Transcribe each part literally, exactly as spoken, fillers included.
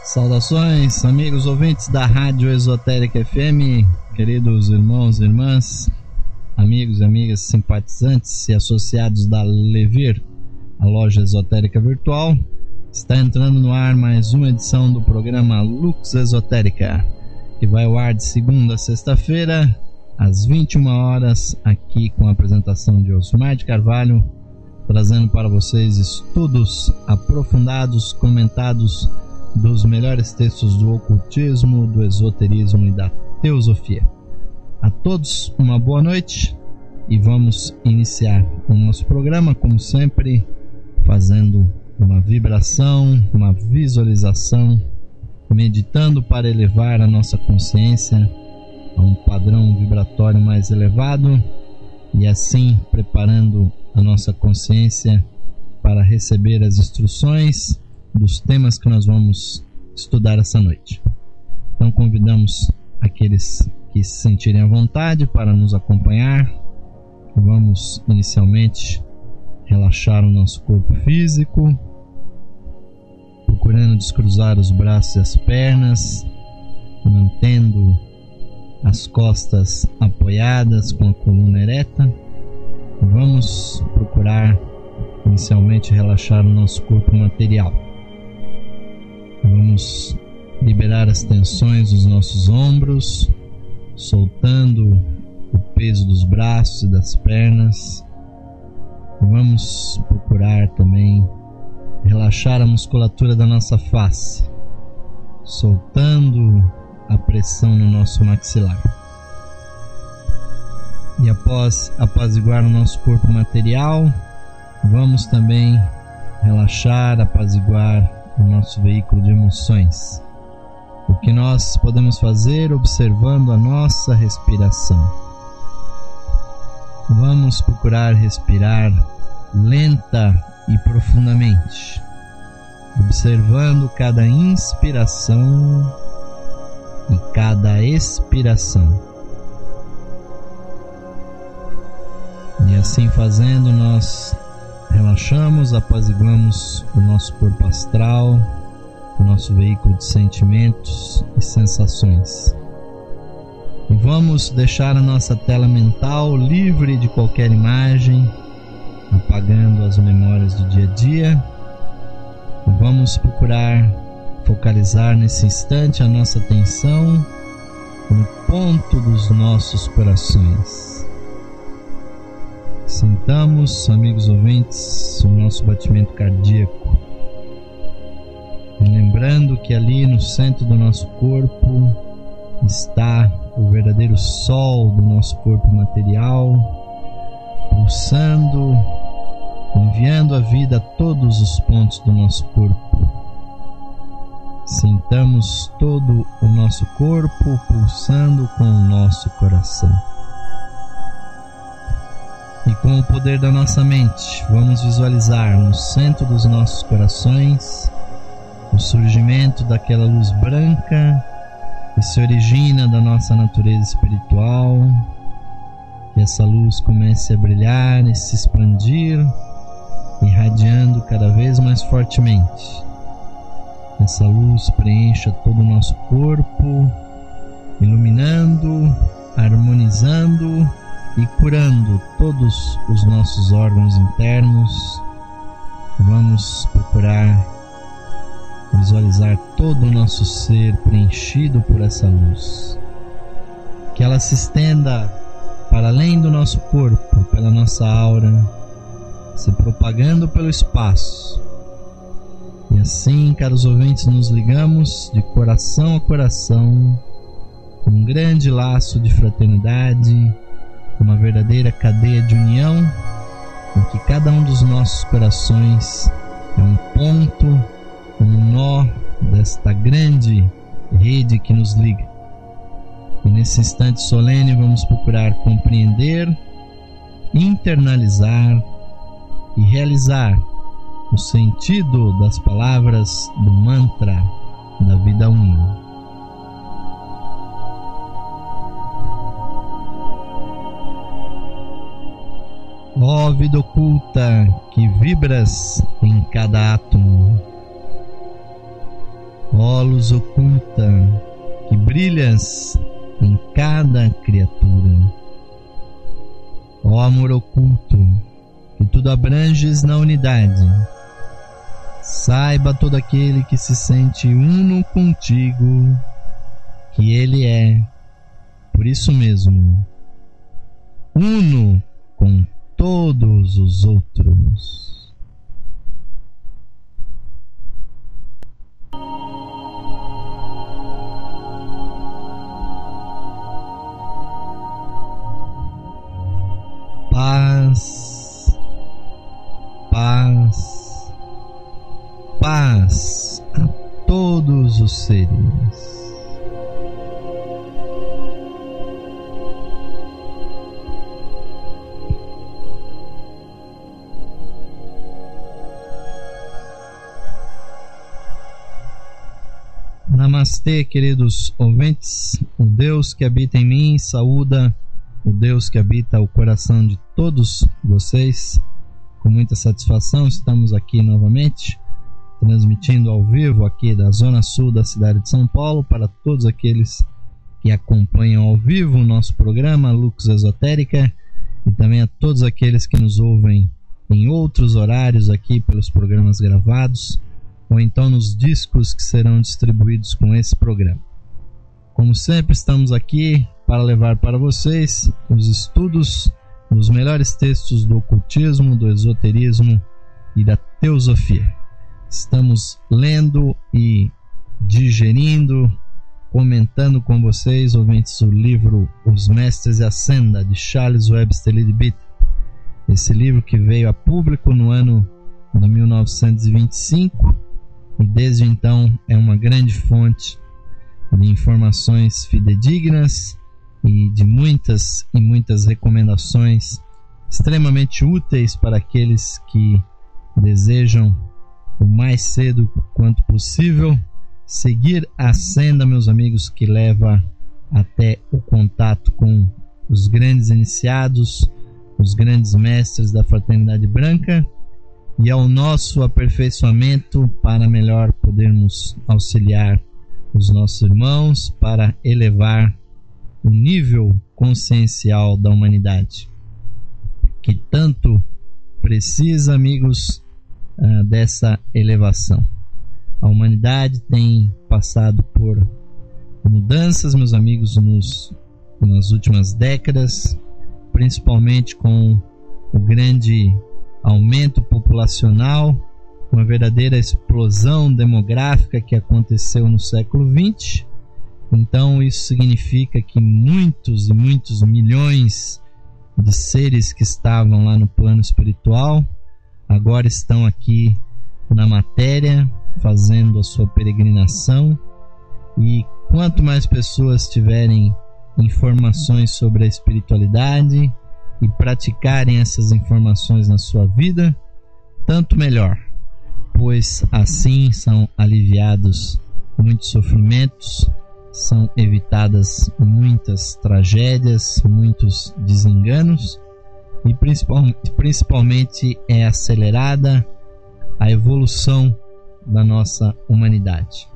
Saudações, amigos ouvintes da Rádio Esotérica F M, queridos irmãos e irmãs, amigos e amigas simpatizantes e associados da Levir, a loja esotérica virtual. Está entrando no ar mais uma edição do programa Lux Esotérica, que vai ao ar de segunda a sexta-feira, às vinte e uma horas, aqui com a apresentação de Osmar de Carvalho, trazendo para vocês estudos aprofundados, comentados dos melhores textos do ocultismo, do esoterismo e da teosofia. A todos uma boa noite e vamos iniciar o nosso programa, como sempre, fazendo uma vibração, uma visualização, meditando para elevar a nossa consciência a um padrão vibratório mais elevado e assim preparando a nossa consciência para receber as instruções dos temas que nós vamos estudar essa noite. Então convidamos aqueles que se sentirem à vontade para nos acompanhar. Vamos inicialmente relaxar o nosso corpo físico, procurando descruzar os braços e as pernas, mantendo as costas apoiadas com a coluna ereta. Vamos procurar inicialmente relaxar o nosso corpo material. Vamos liberar as tensões dos nossos ombros, soltando o peso dos braços e das pernas. Vamos procurar também relaxar a musculatura da nossa face, soltando a pressão no nosso maxilar. E após apaziguar o nosso corpo material, vamos também relaxar, apaziguar o nosso veículo de emoções. O que nós podemos fazer observando a nossa respiração. Vamos procurar respirar lenta e profundamente, observando cada inspiração e cada expiração. E assim fazendo, nós relaxamos, apaziguamos o nosso corpo astral, o nosso veículo de sentimentos e sensações. E vamos deixar a nossa tela mental livre de qualquer imagem, apagando as memórias do dia a dia. E vamos procurar focalizar nesse instante a nossa atenção no ponto dos nossos corações. Sintamos, amigos ouvintes, o nosso batimento cardíaco. Lembrando que ali no centro do nosso corpo está o verdadeiro sol do nosso corpo material, pulsando, enviando a vida a todos os pontos do nosso corpo. Sintamos todo o nosso corpo pulsando com o nosso coração. E com o poder da nossa mente, vamos visualizar no centro dos nossos corações o surgimento daquela luz branca que se origina da nossa natureza espiritual. Que essa luz comece a brilhar e se expandir, irradiando cada vez mais fortemente. Essa luz preencha todo o nosso corpo, iluminando, harmonizando e curando todos os nossos órgãos internos. Vamos procurar visualizar todo o nosso ser preenchido por essa luz. Que ela se estenda para além do nosso corpo, pela nossa aura, se propagando pelo espaço. E assim, caros ouvintes, nos ligamos de coração a coração, com um grande laço de fraternidade, uma verdadeira cadeia de união, em que cada um dos nossos corações é um ponto, um nó desta grande rede que nos liga. E nesse instante solene vamos procurar compreender, internalizar e realizar o sentido das palavras do mantra da vida una. Ó vida oculta que vibras em cada átomo, Ó luz oculta, que brilhas em cada criatura. Ó amor oculto, que tudo abranges na unidade. Saiba todo aquele que se sente uno contigo, que ele é, por isso mesmo, uno com todos os outros. Paz, paz, paz a todos os seres. Namastê, queridos ouvintes. O Deus que habita em mim saúda o Deus que habita o coração de todos vocês. Com muita satisfação estamos aqui novamente, transmitindo ao vivo aqui da Zona Sul da cidade de São Paulo, para todos aqueles que acompanham ao vivo o nosso programa Lux Esotérica, e também a todos aqueles que nos ouvem em outros horários aqui pelos programas gravados, ou então nos discos que serão distribuídos com esse programa. Como sempre, estamos aqui para levar para vocês os estudos dos melhores textos do ocultismo, do esoterismo e da teosofia. Estamos lendo e digerindo, comentando com vocês, ouvintes, o livro Os Mestres e a Senda, de Charles Webster Leadbeater. Esse livro que veio a público no ano de mil novecentos e vinte e cinco e desde então é uma grande fonte de informações fidedignas e de muitas e muitas recomendações extremamente úteis para aqueles que desejam o mais cedo quanto possível seguir a senda, meus amigos, que leva até o contato com os grandes iniciados, os grandes mestres da Fraternidade Branca, e ao nosso aperfeiçoamento para melhor podermos auxiliar os nossos irmãos para elevar o nível consciencial da humanidade, que tanto precisa, amigos, uh, dessa elevação. A humanidade tem passado por mudanças, meus amigos, nos, nas últimas décadas, principalmente com o grande aumento populacional, uma verdadeira explosão demográfica que aconteceu no século vinte. Então isso significa que muitos e muitos milhões de seres que estavam lá no plano espiritual agora estão aqui na matéria, fazendo a sua peregrinação, e quanto mais pessoas tiverem informações sobre a espiritualidade e praticarem essas informações na sua vida, tanto melhor, pois assim são aliviados muitos sofrimentos, são evitadas muitas tragédias, muitos desenganos, e principalmente, principalmente é acelerada a evolução da nossa humanidade,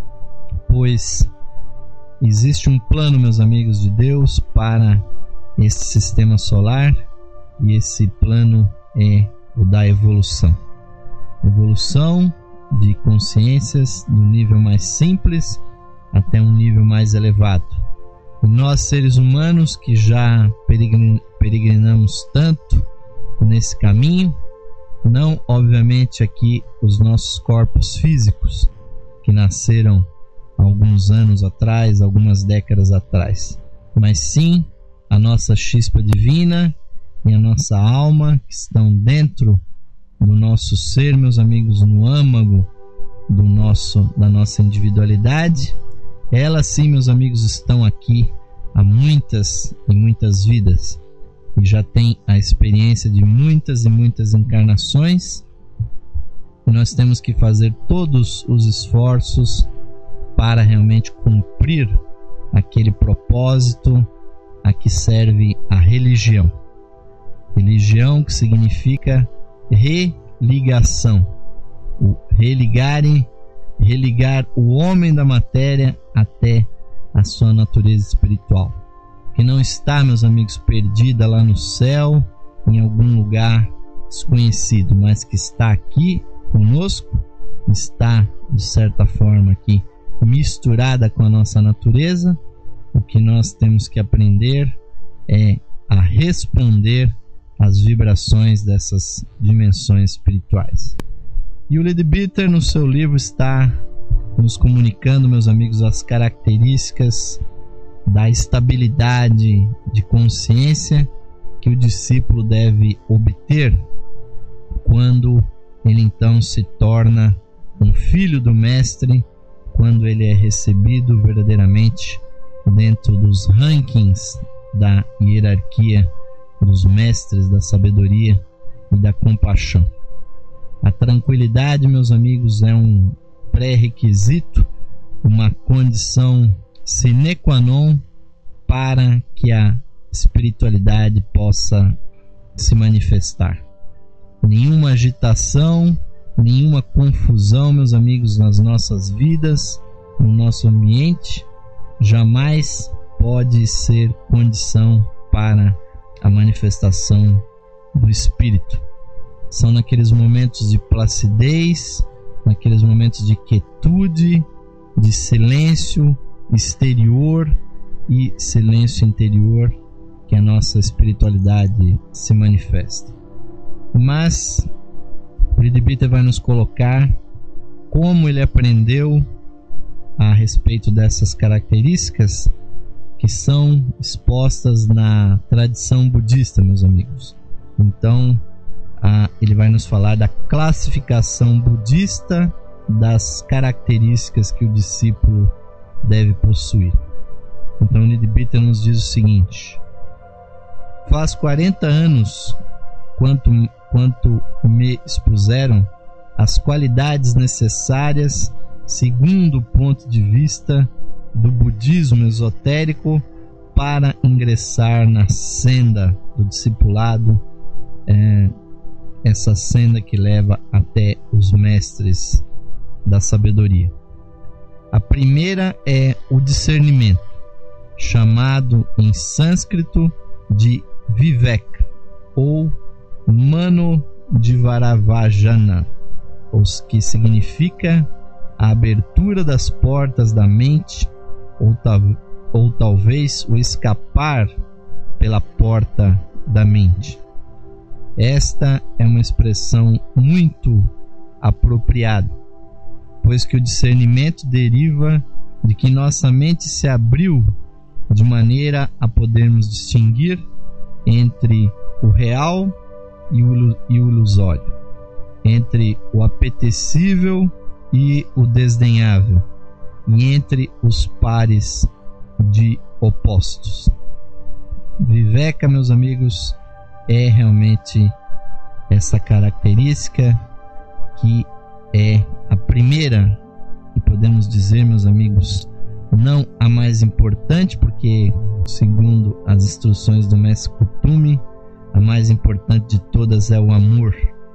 pois existe um plano, meus amigos, de Deus para esse sistema solar, e esse plano é o da evolução. Evolução de consciências do nível mais simples até um nível mais elevado. E nós, seres humanos, que já peregrin- peregrinamos tanto nesse caminho, não obviamente aqui os nossos corpos físicos, que nasceram alguns anos atrás, algumas décadas atrás, mas sim a nossa chispa divina e a nossa alma, que estão dentro do nosso ser, meus amigos, no âmago do nosso, da nossa individualidade. Elas sim, meus amigos, estão aqui há muitas e muitas vidas e já têm a experiência de muitas e muitas encarnações, e nós temos que fazer todos os esforços para realmente cumprir aquele propósito a que serve a religião. Religião, que significa religação. O religare religar o homem da matéria até a sua natureza espiritual, que não está, meus amigos, perdida lá no céu, em algum lugar desconhecido, mas que está aqui conosco, está de certa forma aqui misturada com a nossa natureza. O que nós temos que aprender é a responder às vibrações dessas dimensões espirituais. E o Leadbeater, no seu livro, está nos comunicando, meus amigos, as características da estabilidade de consciência que o discípulo deve obter quando ele então se torna um filho do Mestre, quando ele é recebido verdadeiramente dentro dos rankings da hierarquia dos mestres da sabedoria e da compaixão. A tranquilidade, meus amigos, é um pré-requisito, uma condição sine qua non para que a espiritualidade possa se manifestar. Nenhuma agitação, nenhuma confusão, meus amigos, nas nossas vidas, no nosso ambiente, jamais pode ser condição para a manifestação do Espírito. São naqueles momentos de placidez, naqueles momentos de quietude, de silêncio exterior e silêncio interior que a nossa espiritualidade se manifesta. Mas o Leadbeater vai nos colocar como ele aprendeu a respeito dessas características que são expostas na tradição budista, meus amigos. Então, a, ele vai nos falar da classificação budista das características que o discípulo deve possuir. Então, o Leadbeater nos diz o seguinte: faz quarenta anos quanto, quanto me expuseram as qualidades necessárias segundo o ponto de vista do budismo esotérico para ingressar na senda do discipulado, é, essa senda que leva até os mestres da sabedoria. A primeira é o discernimento, chamado em sânscrito de Viveka ou Manodvaravajana, que significa a abertura das portas da mente, ou, tal, ou talvez o escapar pela porta da mente. Esta é uma expressão muito apropriada, pois que o discernimento deriva de que nossa mente se abriu de maneira a podermos distinguir entre o real e o ilusório, entre o apetecível e o desdenhável, e entre os pares de opostos. Viveka, meus amigos, é realmente essa característica que é a primeira, e podemos dizer, meus amigos, não a mais importante, porque segundo as instruções do Mestre Kutumi, a mais importante de todas é o amor.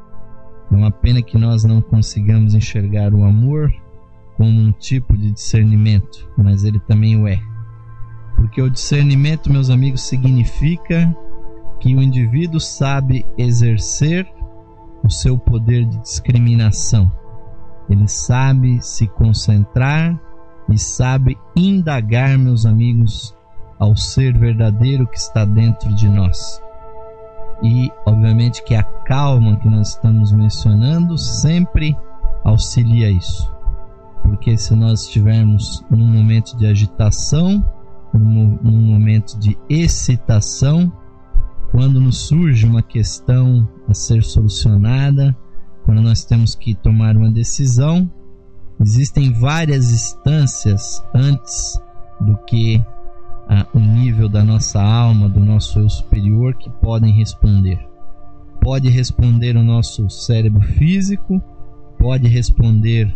É uma pena que nós não consigamos enxergar o amor como um tipo de discernimento, mas ele também o é. Porque o discernimento, meus amigos, significa que o indivíduo sabe exercer o seu poder de discriminação. Ele sabe se concentrar e sabe indagar, meus amigos, ao ser verdadeiro que está dentro de nós. E, obviamente, que a calma que nós estamos mencionando sempre auxilia isso. Porque se nós estivermos num momento de agitação, num, num momento de excitação, quando nos surge uma questão a ser solucionada, quando nós temos que tomar uma decisão, existem várias instâncias antes do que ah, o nível da nossa alma, do nosso eu superior, que podem responder. Pode responder o nosso cérebro físico, pode responder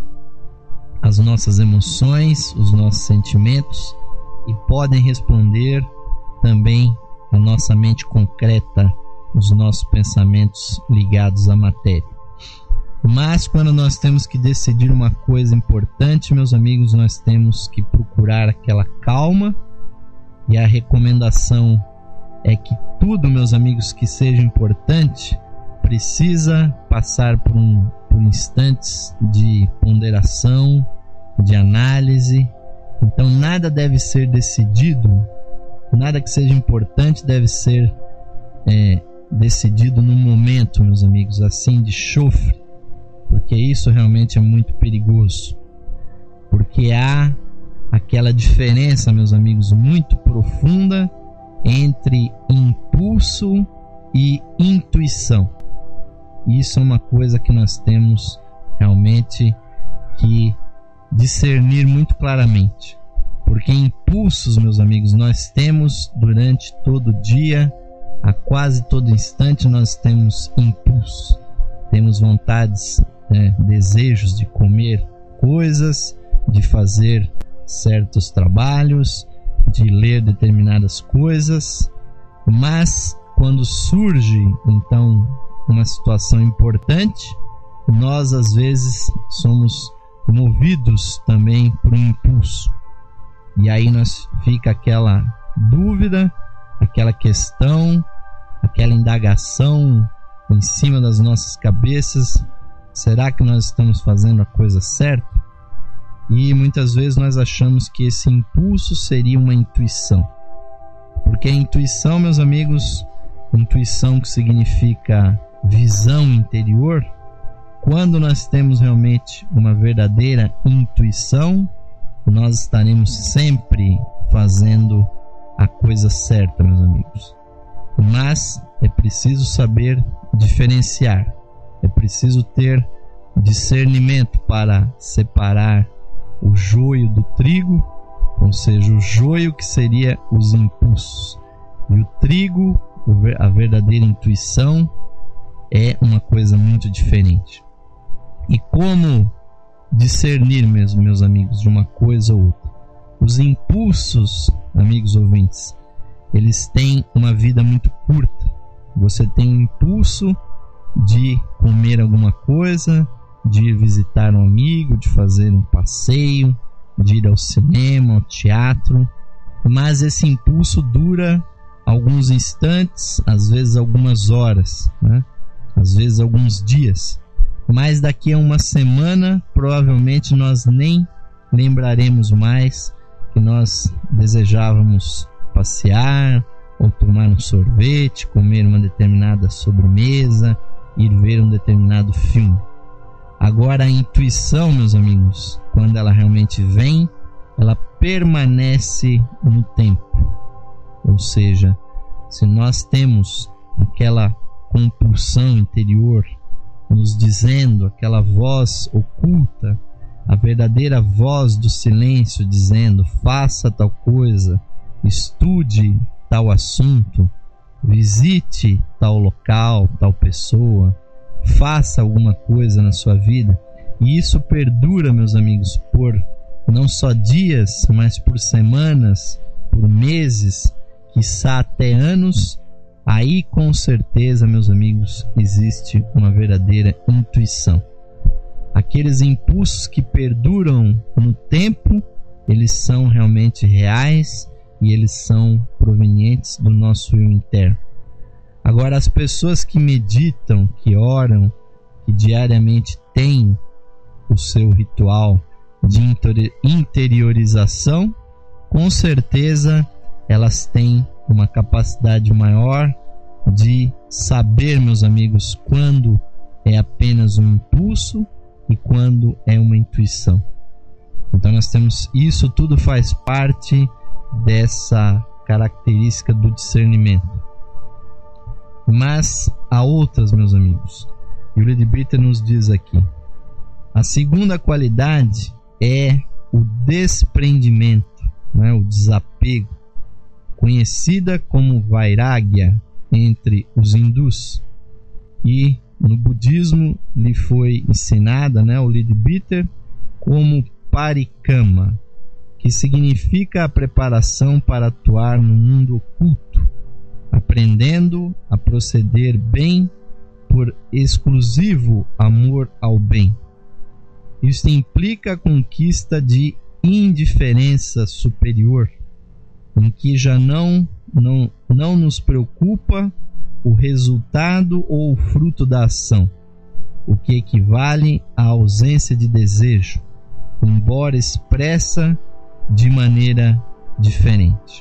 as nossas emoções, os nossos sentimentos, e podem responder também a nossa mente concreta, os nossos pensamentos ligados à matéria. Mas quando nós temos que decidir uma coisa importante, meus amigos, nós temos que procurar aquela calma, e a recomendação é que tudo, meus amigos, que seja importante precisa passar por, um, por instantes de ponderação, de análise. Então nada deve ser decidido, nada que seja importante deve ser é, decidido no momento, meus amigos, assim de chofre, porque isso realmente é muito perigoso, porque há aquela diferença, meus amigos, muito profunda entre impulso e intuição. Isso é uma coisa que nós temos realmente que discernir muito claramente, porque impulsos, meus amigos, nós temos durante todo o dia, a quase todo instante nós temos impulso, temos vontades, né, desejos de comer coisas, de fazer certos trabalhos, de ler determinadas coisas, mas quando surge então uma situação importante, nós às vezes somos movidos também por um impulso, e aí nós fica aquela dúvida, aquela questão, aquela indagação em cima das nossas cabeças: será que nós estamos fazendo a coisa certa? E muitas vezes nós achamos que esse impulso seria uma intuição, porque a intuição, meus amigos, intuição que significa visão interior, quando nós temos realmente uma verdadeira intuição, nós estaremos sempre fazendo a coisa certa, meus amigos. Mas é preciso saber diferenciar, é preciso ter discernimento para separar o joio do trigo, ou seja, o joio que seria os impulsos, e o trigo, a verdadeira intuição, é uma coisa muito diferente. E como discernir mesmo, meus amigos, de uma coisa ou outra? Os impulsos, amigos ouvintes, eles têm uma vida muito curta. Você tem um impulso de comer alguma coisa, de ir visitar um amigo, de fazer um passeio, de ir ao cinema, ao teatro, mas esse impulso dura alguns instantes, às vezes algumas horas, né? Às vezes alguns dias, mas daqui a uma semana provavelmente nós nem lembraremos mais que nós desejávamos passear, ou tomar um sorvete, comer uma determinada sobremesa, ir ver um determinado filme. Agora a intuição, meus amigos, quando ela realmente vem, ela permanece no tempo. Ou seja, se nós temos aquela compulsão interior nos dizendo, aquela voz oculta, a verdadeira voz do silêncio dizendo: faça tal coisa, estude tal assunto, visite tal local, tal pessoa, faça alguma coisa na sua vida, e isso perdura, meus amigos, por não só dias, mas por semanas, por meses, quiçá até anos. Aí com certeza, meus amigos, existe uma verdadeira intuição. Aqueles impulsos que perduram no tempo, eles são realmente reais e eles são provenientes do nosso eu interno. Agora, as pessoas que meditam, que oram, que diariamente têm o seu ritual de interiorização, com certeza elas têm uma capacidade maior de saber, meus amigos, quando é apenas um impulso e quando é uma intuição. Então nós temos, isso tudo faz parte dessa característica do discernimento. Mas há outras, meus amigos, e o Leadbeater nos diz aqui: a segunda qualidade é o desprendimento, né? O desapego, conhecida como Vairagya entre os hindus, e no budismo lhe foi ensinada, né, o Leadbeater, como Parikama, que significa a preparação para atuar no mundo oculto, aprendendo a proceder bem por por exclusivo amor ao bem. Isso implica a conquista de indiferença superior, em que já não, não, não nos preocupa o resultado ou o fruto da ação, o que equivale à ausência de desejo, embora expressa de maneira diferente.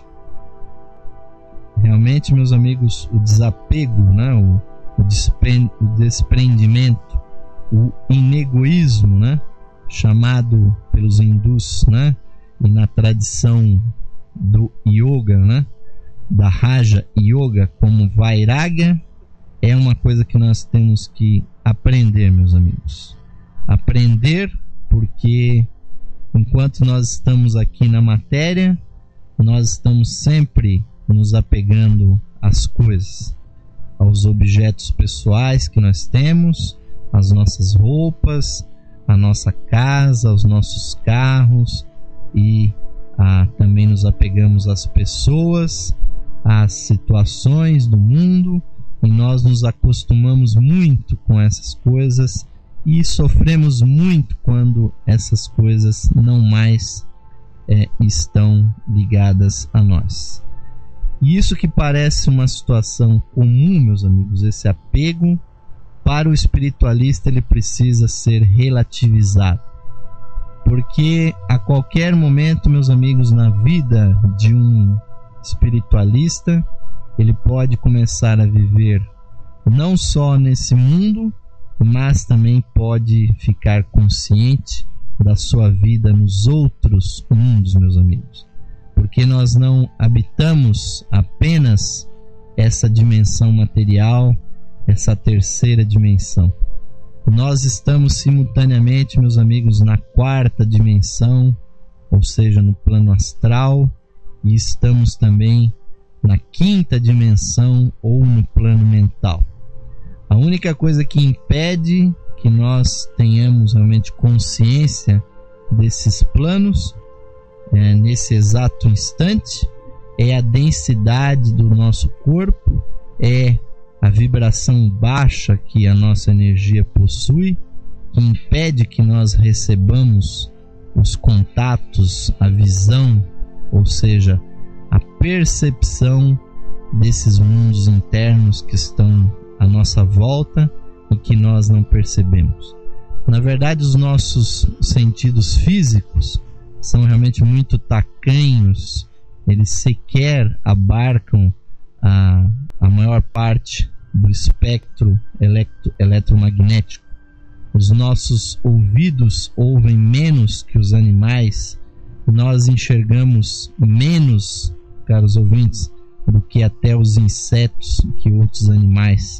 Realmente, meus amigos, o desapego, né, o, o, despre, o desprendimento, o inegoísmo, né, chamado pelos hindus, né, e na tradição do yoga, né, da Raja Yoga, como Vairagya, é uma coisa que nós temos que aprender, meus amigos. Aprender, porque enquanto nós estamos aqui na matéria, nós estamos sempre nos apegando às coisas, aos objetos pessoais que nós temos, às nossas roupas, à nossa casa, aos nossos carros, e ah, também nos apegamos às pessoas, às situações do mundo, e nós nos acostumamos muito com essas coisas e sofremos muito quando essas coisas não mais é, estão ligadas a nós. E isso que parece uma situação comum, meus amigos, esse apego, para o espiritualista ele precisa ser relativizado. Porque a qualquer momento, meus amigos, na vida de um espiritualista, ele pode começar a viver não só nesse mundo, mas também pode ficar consciente da sua vida nos outros mundos, meus amigos. Porque nós não habitamos apenas essa dimensão material, essa terceira dimensão. Nós estamos simultaneamente, meus amigos, na quarta dimensão, ou seja, no plano astral, e estamos também na quinta dimensão ou no plano mental. A única coisa que impede que nós tenhamos realmente consciência desses planos é, nesse exato instante é a densidade do nosso corpo, é a vibração baixa que a nossa energia possui, que impede que nós recebamos os contatos, a visão, ou seja, a percepção desses mundos internos que estão à nossa volta e que nós não percebemos. Na verdade, os nossos sentidos físicos são realmente muito tacanhos, eles sequer abarcam a, a maior parte do espectro electro, eletromagnético. Os nossos ouvidos ouvem menos que os animais, nós enxergamos menos, caros ouvintes, do que até os insetos, que outros animais.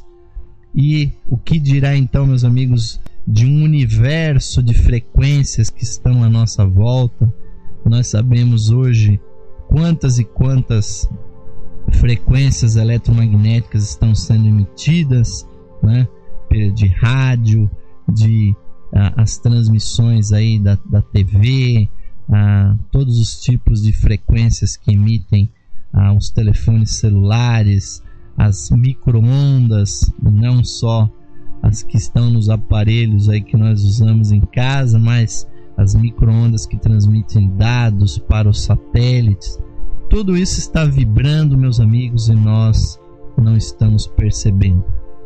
E o que dirá então, meus amigos, de um universo de frequências que estão à nossa volta? Nós sabemos hoje quantas e quantas frequências eletromagnéticas estão sendo emitidas, né? De rádio, de ah, as transmissões aí da, da T V, ah, todos os tipos de frequências que emitem ah, os telefones celulares, as micro-ondas, não só as que estão nos aparelhos aí que nós usamos em casa, mas as micro-ondas que transmitem dados para os satélites. Tudo isso está vibrando, meus amigos, e nós não estamos percebendo.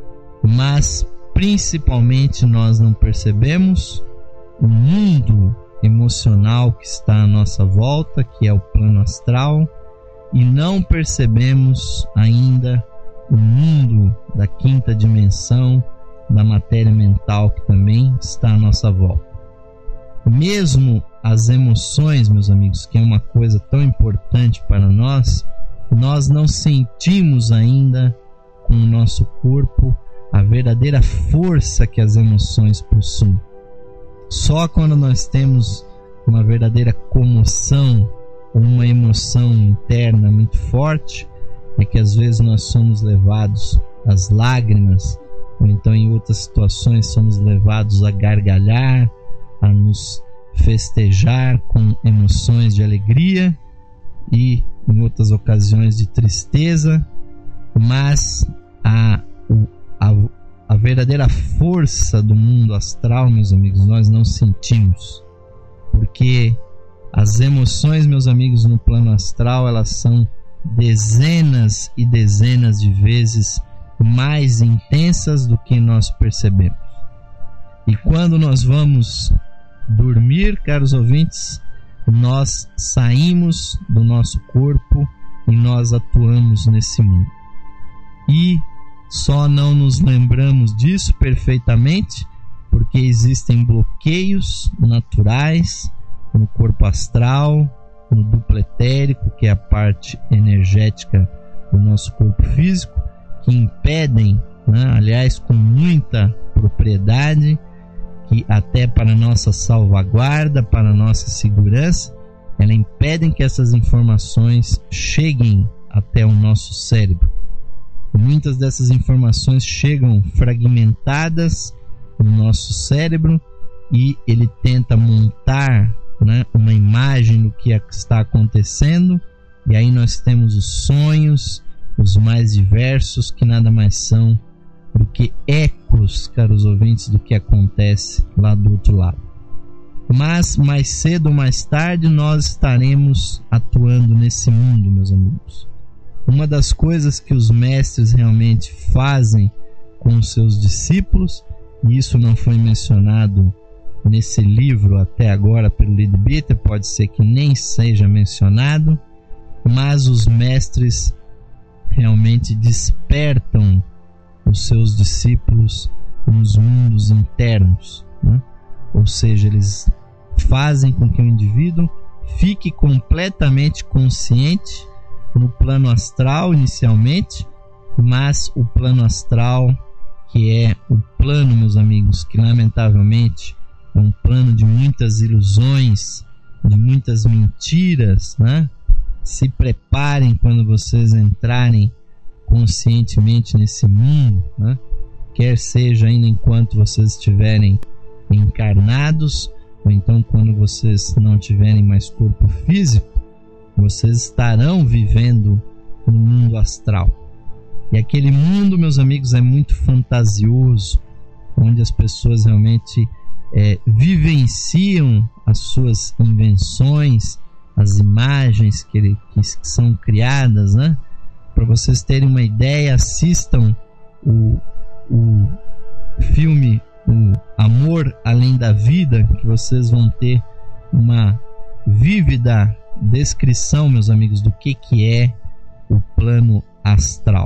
Mas principalmente nós não percebemos o mundo emocional que está à nossa volta, que é o plano astral, e não percebemos ainda o mundo da quinta dimensão, da matéria mental, que também está à nossa volta. Mesmo as emoções, meus amigos, que é uma coisa tão importante para nós, nós não sentimos ainda com o nosso corpo a verdadeira força que as emoções possuem. Só quando nós temos uma verdadeira comoção ou uma emoção interna muito forte é que às vezes nós somos levados às lágrimas, ou então em outras situações somos levados a gargalhar, a nos festejar com emoções de alegria e em outras ocasiões de tristeza, mas a, a, a verdadeira força do mundo astral, meus amigos, nós não sentimos. Porque as emoções, meus amigos, no plano astral, elas são dezenas e dezenas de vezes mais intensas do que nós percebemos. E quando nós vamos dormir, caros ouvintes, nós saímos do nosso corpo e nós atuamos nesse mundo. E só não nos lembramos disso perfeitamente porque existem bloqueios naturais no corpo astral, no duplo etérico, que é a parte energética do nosso corpo físico, que impedem, né, aliás, com muita propriedade, que até para nossa salvaguarda, para nossa segurança, ela impedem que essas informações cheguem até o nosso cérebro. Muitas dessas informações chegam fragmentadas no nosso cérebro e ele tenta montar, né, uma imagem do que está acontecendo, e aí nós temos os sonhos, os mais diversos, que nada mais são do que ecos, caros ouvintes, do que acontece lá do outro lado. Mas mais cedo ou mais tarde nós estaremos atuando nesse mundo, meus amigos. Uma das coisas que os mestres realmente fazem com os seus discípulos, e isso não foi mencionado nesse livro até agora pelo Leadbeater, pode ser que nem seja mencionado, mas os mestres realmente despertam os seus discípulos nos mundos internos, né? Ou seja, eles fazem com que o indivíduo fique completamente consciente no plano astral inicialmente, mas o plano astral, que é o plano, meus amigos, que lamentavelmente é um plano de muitas ilusões, de muitas mentiras, né? Se preparem quando vocês entrarem conscientemente nesse mundo, né? Quer seja ainda enquanto vocês estiverem encarnados, ou então quando vocês não tiverem mais corpo físico, vocês estarão vivendo no mundo astral. E aquele mundo, meus amigos, é muito fantasioso, onde as pessoas realmente é, vivenciam as suas invenções, as imagens que, ele, que são criadas, né? Para vocês terem uma ideia, assistam o, o filme O Amor Além da Vida, que vocês vão ter uma vívida descrição, meus amigos, do que, que é o plano astral.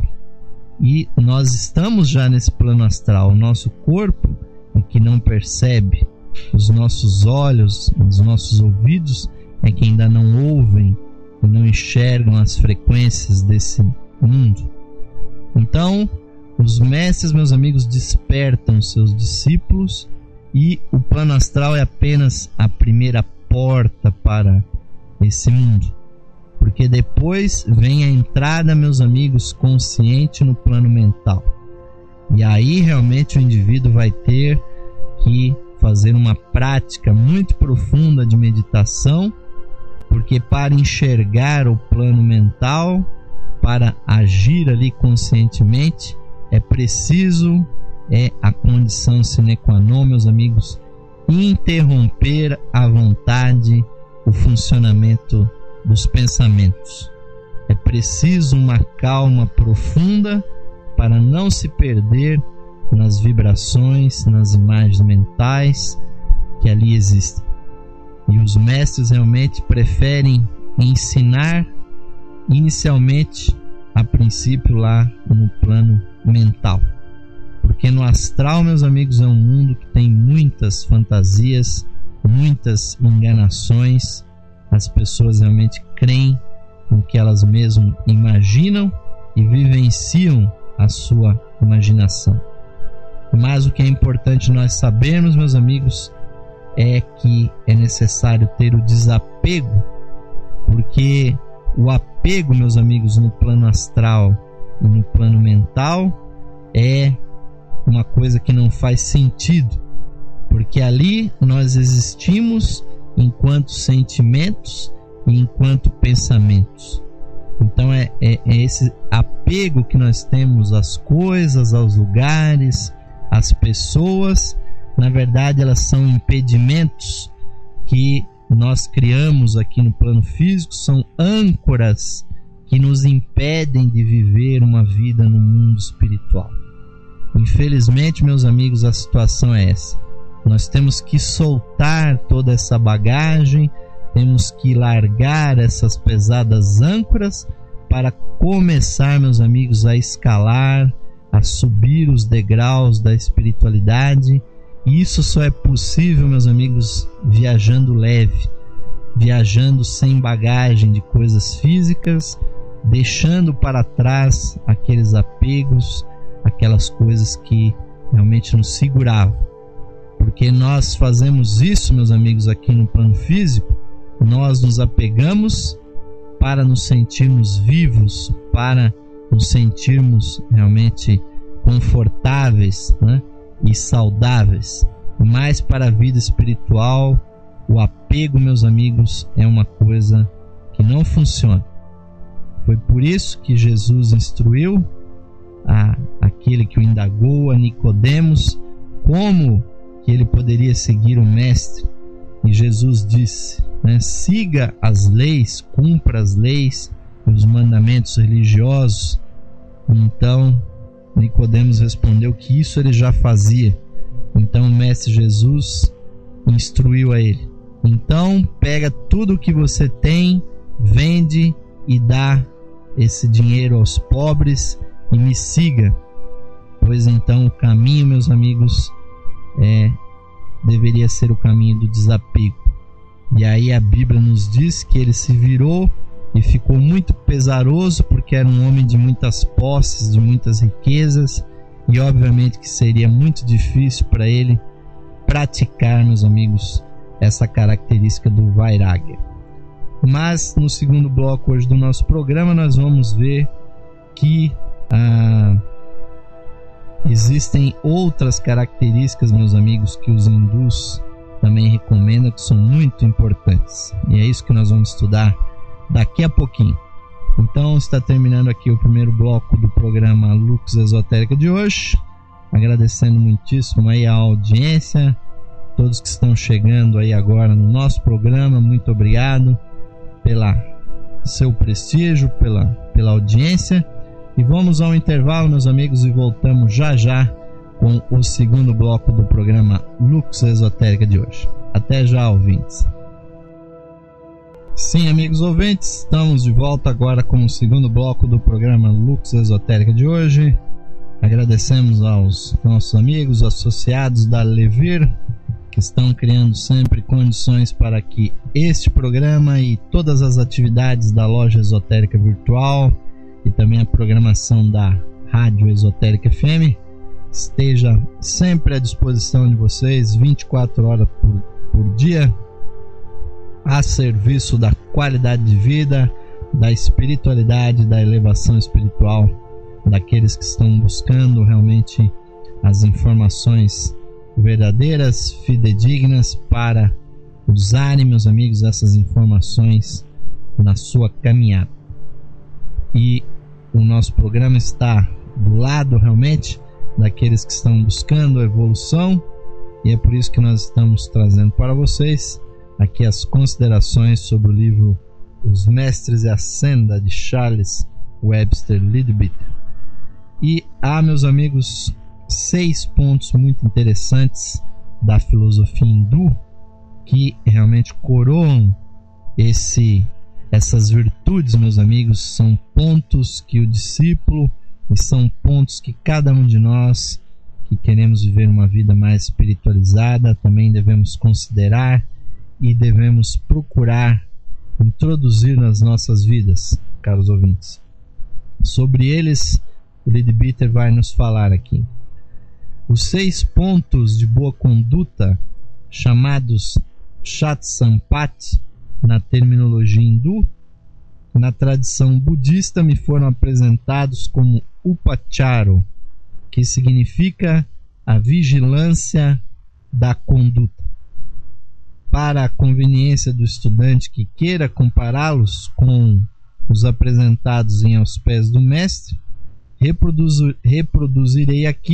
E nós estamos já nesse plano astral. O nosso corpo é que não percebe, os nossos olhos, os nossos ouvidos é que ainda não ouvem e não enxergam as frequências desse mundo. Então, os mestres, meus amigos, despertam seus discípulos, e o plano astral é apenas a primeira porta para esse mundo, porque depois vem a entrada, meus amigos, consciente no plano mental, e aí realmente o indivíduo vai ter que fazer uma prática muito profunda de meditação, porque para enxergar o plano mental, para agir ali conscientemente, é preciso, é a condição sine qua non, meus amigos, interromper à vontade o funcionamento dos pensamentos. É preciso uma calma profunda para não se perder nas vibrações, nas imagens mentais que ali existem. E os mestres realmente preferem ensinar inicialmente, a princípio, lá no plano mental, porque no astral, meus amigos, é um mundo que tem muitas fantasias, muitas enganações. As pessoas realmente creem no que elas mesmas imaginam e vivenciam a sua imaginação. Mas o que é importante nós sabermos, meus amigos, é que é necessário ter o desapego, porque o apego, meus amigos, no plano astral e no plano mental é uma coisa que não faz sentido, porque ali nós existimos enquanto sentimentos e enquanto pensamentos. Então é, é, é esse apego que nós temos às coisas, aos lugares, As pessoas, na verdade, elas são impedimentos que nós criamos aqui no plano físico, são âncoras que nos impedem de viver uma vida no mundo espiritual. Infelizmente, meus amigos, a situação é essa. Nós temos que soltar toda essa bagagem, temos que largar essas pesadas âncoras para começar, meus amigos, a escalar, a subir os degraus da espiritualidade. E isso só é possível, meus amigos, viajando leve, viajando sem bagagem de coisas físicas, deixando para trás aqueles apegos, aquelas coisas que realmente nos seguravam. Porque nós fazemos isso, meus amigos, aqui no plano físico, nós nos apegamos para nos sentirmos vivos, para nos sentirmos realmente confortáveis, né? E saudáveis. Mas para a vida espiritual, o apego, meus amigos, é uma coisa que não funciona. Foi por isso que Jesus instruiu a, aquele que o indagou, a Nicodemos, como que ele poderia seguir o Mestre. E Jesus disse, né, siga as leis, cumpra as leis, os mandamentos religiosos. Então Nicodemos respondeu que isso ele já fazia. Então o Mestre Jesus instruiu a ele: então pega tudo o que você tem, vende e dá esse dinheiro aos pobres e me siga. Pois então o caminho, meus amigos, é, deveria ser o caminho do desapego. E aí a Bíblia nos diz que ele se virou e ficou muito pesaroso, porque era um homem de muitas posses, de muitas riquezas, e obviamente que seria muito difícil para ele praticar, meus amigos, essa característica do Vairagya. Mas no segundo bloco hoje do nosso programa nós vamos ver que ah, existem outras características, meus amigos, que os hindus também recomendam, que são muito importantes. E é isso que nós vamos estudar daqui a pouquinho. Então está terminando aqui o primeiro bloco do programa Lux Esotérica de hoje, agradecendo muitíssimo aí a audiência, todos que estão chegando aí agora no nosso programa. Muito obrigado pela seu prestígio, pela, pela audiência. E vamos ao intervalo, meus amigos, e voltamos já já com o segundo bloco do programa Lux Esotérica de hoje. Até já, ouvintes. Sim, amigos ouvintes, estamos de volta agora com o segundo bloco do programa Lux Esotérica de hoje. Agradecemos aos nossos amigos associados da Levir, que estão criando sempre condições para que este programa e todas as atividades da loja esotérica virtual e também a programação da Rádio Esotérica F M esteja sempre à disposição de vocês, vinte e quatro horas por, por dia, a serviço da qualidade de vida, da espiritualidade, da elevação espiritual daqueles que estão buscando realmente as informações verdadeiras, fidedignas, para usarem, meus amigos, essas informações na sua caminhada. E o nosso programa está do lado realmente daqueles que estão buscando a evolução, e é por isso que nós estamos trazendo para vocês aqui as considerações sobre o livro Os Mestres e a Senda, de Charles Webster Leadbeater. E há, meus amigos, seis pontos muito interessantes da filosofia hindu que realmente coroam esse, essas virtudes, meus amigos. São pontos que o discípulo, e são pontos que cada um de nós que queremos viver uma vida mais espiritualizada também devemos considerar e devemos procurar introduzir nas nossas vidas, caros ouvintes. Sobre eles, o Leadbeater vai nos falar aqui. Os seis pontos de boa conduta, chamados Shat-Sampat na terminologia hindu, na tradição budista me foram apresentados como Upacharo, que significa a vigilância da conduta. Para a conveniência do estudante que queira compará-los com os apresentados em Aos Pés do Mestre, reproduzo, reproduzirei aqui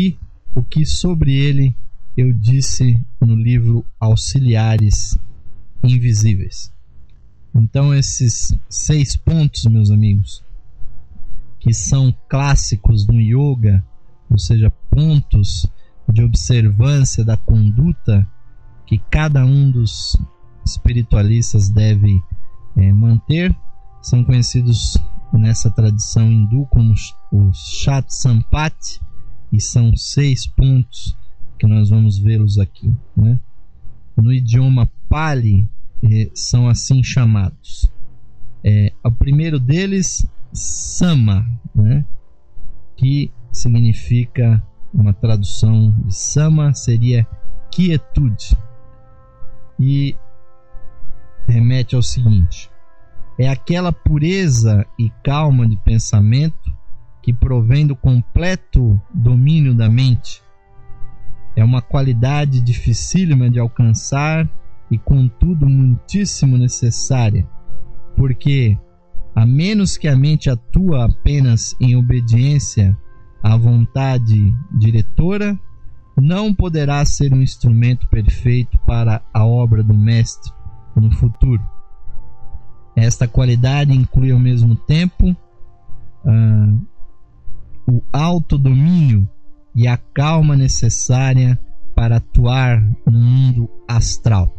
o que sobre ele eu disse no livro Auxiliares Invisíveis. Então esses seis pontos, meus amigos, que são clássicos no yoga, ou seja, pontos de observância da conduta que cada um dos espiritualistas deve é, manter, são conhecidos nessa tradição hindu como o Shat Sampati, e são seis pontos que nós vamos vê-los aqui, né? No idioma Pali eh, são assim chamados. É, o primeiro deles, Sama, né? Que significa, uma tradução de Sama seria quietude, e remete ao seguinte: é aquela pureza e calma de pensamento que provém do completo domínio da mente. É uma qualidade dificílima de alcançar e, contudo, muitíssimo necessária, porque, a menos que a mente atua apenas em obediência à vontade diretora, não poderá ser um instrumento perfeito para a obra do Mestre no futuro. Esta qualidade inclui ao mesmo tempo ah, o autodomínio e a calma necessária para atuar no mundo astral.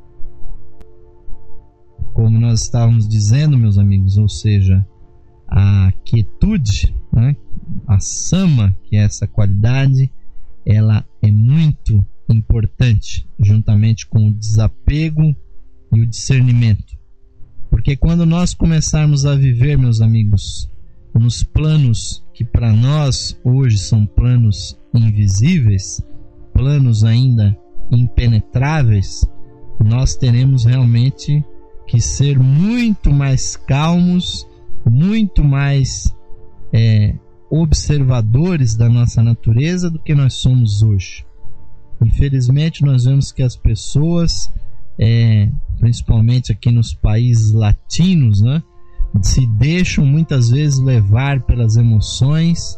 Como nós estávamos dizendo, meus amigos, ou seja, a quietude, né, a sama, que é essa qualidade, ela é muito importante, juntamente com o desapego e o discernimento. Porque quando nós começarmos a viver, meus amigos, nos planos que para nós hoje são planos invisíveis, planos ainda impenetráveis, nós teremos realmente que ser muito mais calmos, muito mais é, observadores da nossa natureza do que nós somos hoje. Infelizmente, nós vemos que as pessoas, é, principalmente aqui nos países latinos, né, se deixam muitas vezes levar pelas emoções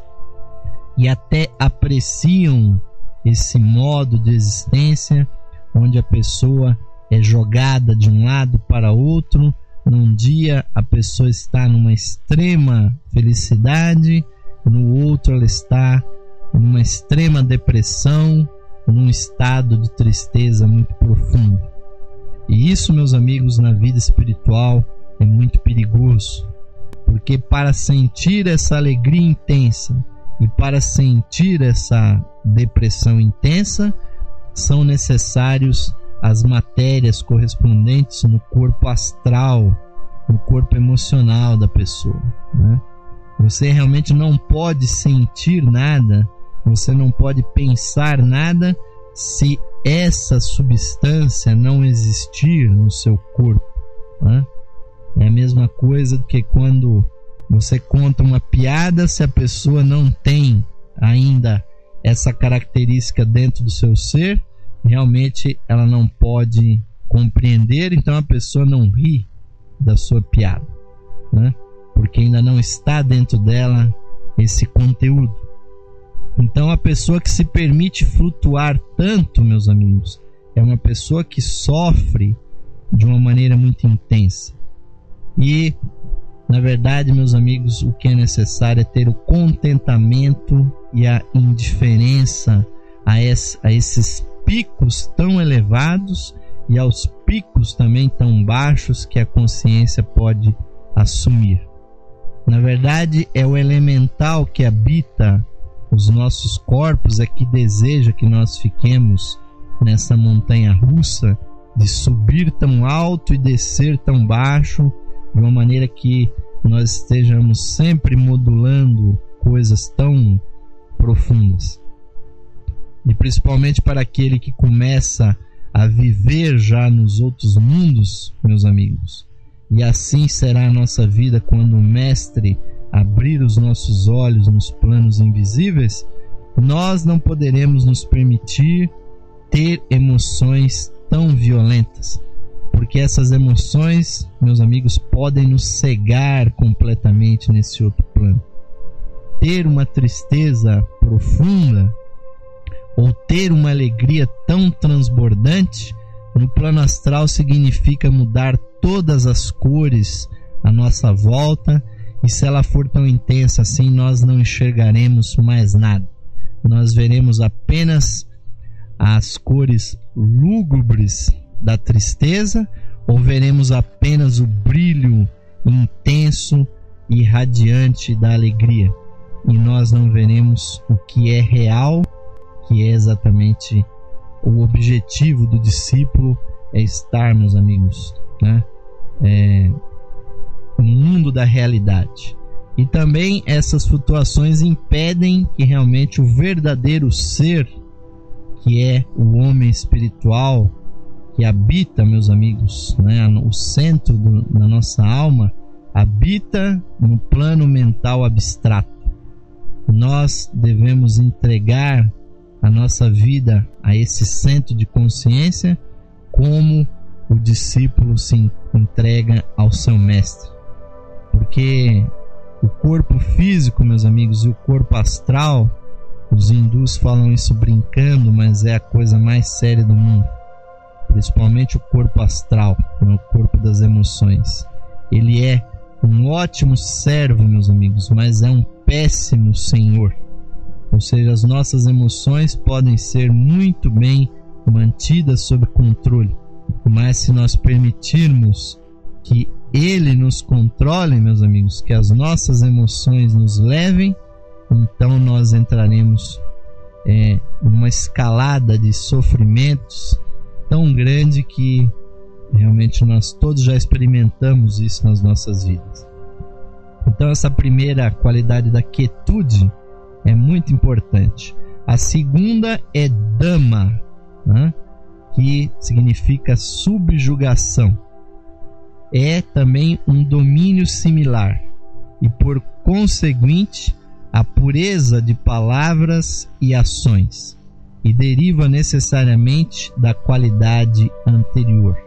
e até apreciam esse modo de existência onde a pessoa é jogada de um lado para outro. Num dia a pessoa está numa extrema felicidade, no outro ela está numa extrema depressão, num estado de tristeza muito profundo. E isso, meus amigos, na vida espiritual é muito perigoso, porque para sentir essa alegria intensa e para sentir essa depressão intensa, são necessários as matérias correspondentes no corpo astral, no corpo emocional da pessoa, né? Você realmente não pode sentir nada, você não pode pensar nada se essa substância não existir no seu corpo, né? É a mesma coisa do que quando você conta uma piada, se a pessoa não tem ainda essa característica dentro do seu ser, realmente ela não pode compreender, então a pessoa não ri da sua piada, né? Porque ainda não está dentro dela esse conteúdo. Então a pessoa que se permite flutuar tanto, meus amigos, é uma pessoa que sofre de uma maneira muito intensa. E, na verdade, meus amigos, o que é necessário é ter o contentamento e a indiferença a, esse, a esses picos tão elevados e aos picos também tão baixos que a consciência pode assumir. Na verdade, é o elemental que habita os nossos corpos é que deseja que nós fiquemos nessa montanha russa de subir tão alto e descer tão baixo, de uma maneira que nós estejamos sempre modulando coisas tão profundas. E principalmente para aquele que começa a viver já nos outros mundos, meus amigos. E assim será a nossa vida quando o Mestre abrir os nossos olhos nos planos invisíveis. Nós não poderemos nos permitir ter emoções tão violentas, porque essas emoções, meus amigos, podem nos cegar completamente nesse outro plano. Ter uma tristeza profunda ou ter uma alegria tão transbordante, no plano astral significa mudar todas as cores à nossa volta, e se ela for tão intensa assim, nós não enxergaremos mais nada. Nós veremos apenas as cores lúgubres da tristeza, ou veremos apenas o brilho intenso e radiante da alegria, e nós não veremos o que é real, que é exatamente o objetivo do discípulo, é estar, meus amigos, né? É, no mundo da realidade. E também essas flutuações impedem que realmente o verdadeiro ser, que é o homem espiritual, que habita, meus amigos, né, o centro do, da nossa alma, habita no plano mental abstrato. Nós devemos entregar a nossa vida a esse centro de consciência, como o discípulo se entrega ao seu mestre. Porque o corpo físico, meus amigos, e o corpo astral, os hindus falam isso brincando, mas é a coisa mais séria do mundo. Principalmente o corpo astral, né, o corpo das emoções. Ele é um ótimo servo, meus amigos, mas é um péssimo senhor. Ou seja, as nossas emoções podem ser muito bem mantidas sob controle, mas se nós permitirmos que ele nos controle, meus amigos, que as nossas emoções nos levem, então nós entraremos é, numa escalada de sofrimentos tão grande que realmente nós todos já experimentamos isso nas nossas vidas. Então essa primeira qualidade da quietude é muito importante. A segunda é Dhamma, né? Que significa subjugação. É também um domínio similar e, por conseguinte, a pureza de palavras e ações, e deriva necessariamente da qualidade anterior.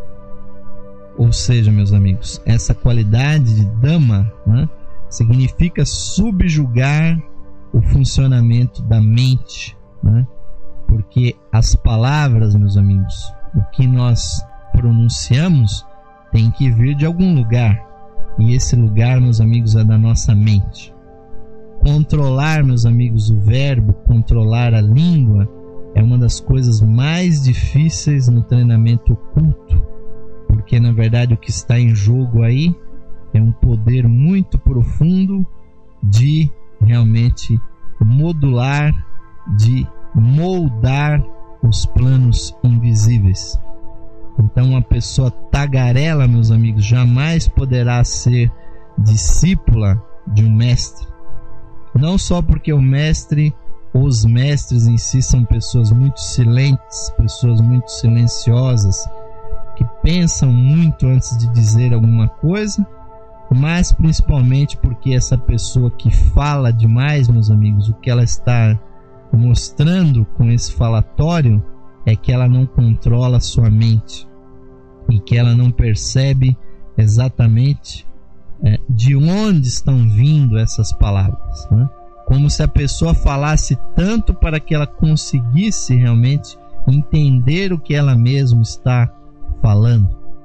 Ou seja, meus amigos, essa qualidade de Dhamma, né, significa subjugar o funcionamento da mente, né? Porque as palavras, meus amigos, o que nós pronunciamos tem que vir de algum lugar, e esse lugar, meus amigos, é da nossa mente. Controlar, meus amigos, o verbo, controlar a língua, é uma das coisas mais difíceis no treinamento oculto, porque na verdade o que está em jogo aí é um poder muito profundo de realmente modular, de moldar os planos invisíveis. Então uma pessoa tagarela, meus amigos, jamais poderá ser discípula de um mestre. Não só porque o mestre, os mestres em si são pessoas muito silentes, pessoas muito silenciosas, que pensam muito antes de dizer alguma coisa, mas principalmente porque essa pessoa que fala demais, meus amigos, o que ela está mostrando com esse falatório é que ela não controla a sua mente e que ela não percebe exatamente é, de onde estão vindo essas palavras, né? Como se a pessoa falasse tanto para que ela conseguisse realmente entender o que ela mesma está falando.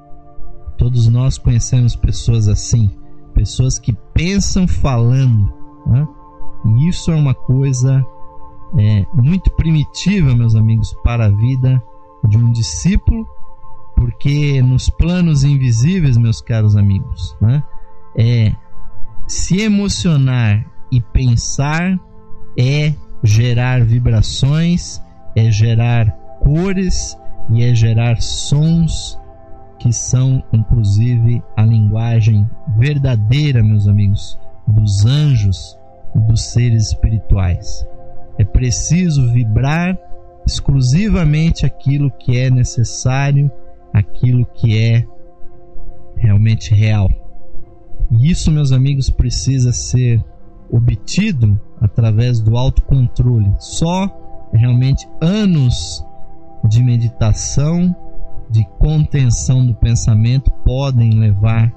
Todos nós conhecemos pessoas assim, pessoas que pensam falando, né? E isso é uma coisa é, muito primitiva, meus amigos, para a vida de um discípulo, porque nos planos invisíveis, meus caros amigos, né, é, se emocionar e pensar é gerar vibrações, é gerar cores e é gerar sons que são inclusive a linguagem verdadeira, meus amigos, dos anjos e dos seres espirituais. É preciso vibrar exclusivamente aquilo que é necessário, aquilo que é realmente real. E isso, meus amigos, precisa ser obtido através do autocontrole. Só realmente anos de meditação, de contenção do pensamento podem levar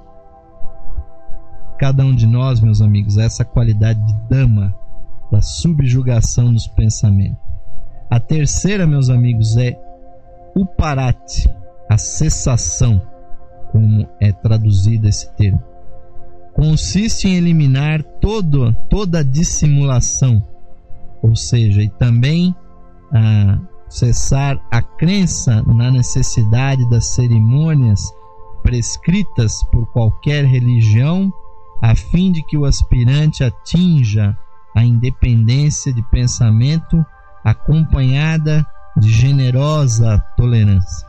cada um de nós, meus amigos, a essa qualidade de Dhamma, da subjugação dos pensamentos. A terceira, meus amigos, é uparat, a cessação, como é traduzido esse termo. Consiste em eliminar todo, toda a dissimulação, ou seja, e também a cessar a crença na necessidade das cerimônias prescritas por qualquer religião, a fim de que o aspirante atinja a independência de pensamento acompanhada de generosa tolerância.